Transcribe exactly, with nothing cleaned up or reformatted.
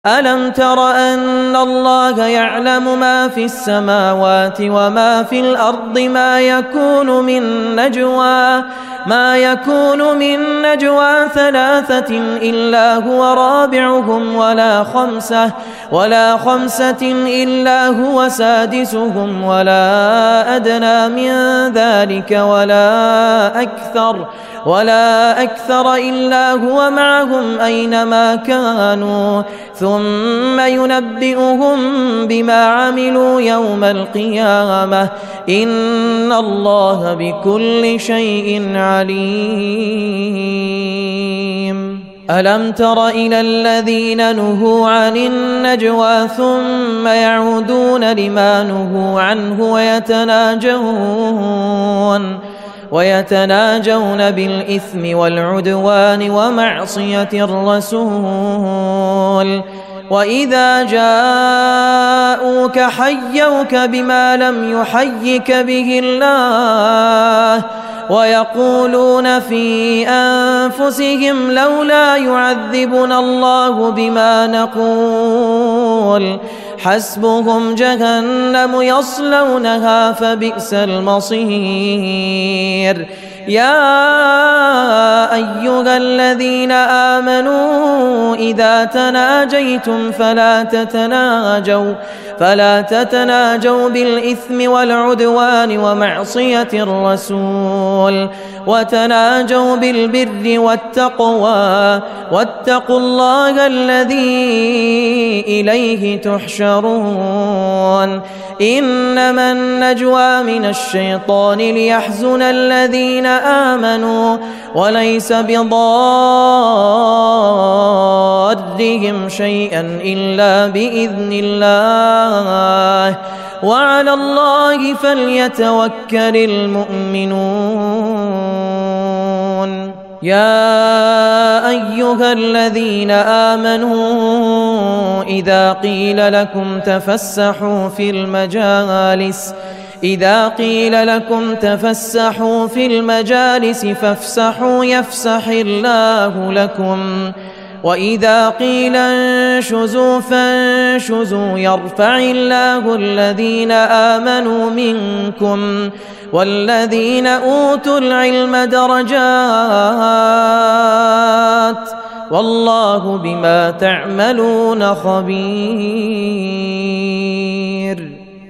ألم تر أن الله يعلم ما في السماوات وما في الأرض ما يكون من نجوى ما يكون من نجوى ثلاثة إلا هو رابعهم ولا خمسة ولا خمسة إلا هو سادسهم ولا أدنى من ذلك ولا أكثر ولا أكثر إلا هو معهم أينما كانوا ثم ينبئهم بما عملوا يوم القيامة إن الله بكل شيء عليم. ألم تر إلى الذين نهوا عن النجوى ثم يعودون لما نهوا عنه ويتناجون ويتناجون بالإثم والعدوان ومعصية الرسول وإذا جاءوك حيوك بما لم يحيك به الله ويقولون في أنفسهم لولا يعذبنا الله بما نقول حسبهم جهنم يصلونها فبئس المصير. يا أيها الذين آمنوا إذا تناجيتم فلا تتناجوا فلا تتناجوا بالإثم والعدوان ومعصية الرسول وتناجوا بالبر والتقوى واتقوا الله الذي إليه تحشرون. إنما النجوى من الشيطان ليحزن الذين آمنوا وليس بضارهم شيئا إلا بإذن الله وعلى الله فليتوكل المؤمنون. يا أيها الذين آمنوا إذا قيل لكم تفسحوا في المجالس إذا قيل لكم تفسحوا في المجالس فافسحوا يفسح الله لكم وإذا قيل انشزوا فانشزوا يرفع الله الذين آمنوا منكم والذين أوتوا العلم درجات والله بما تعملون خبير.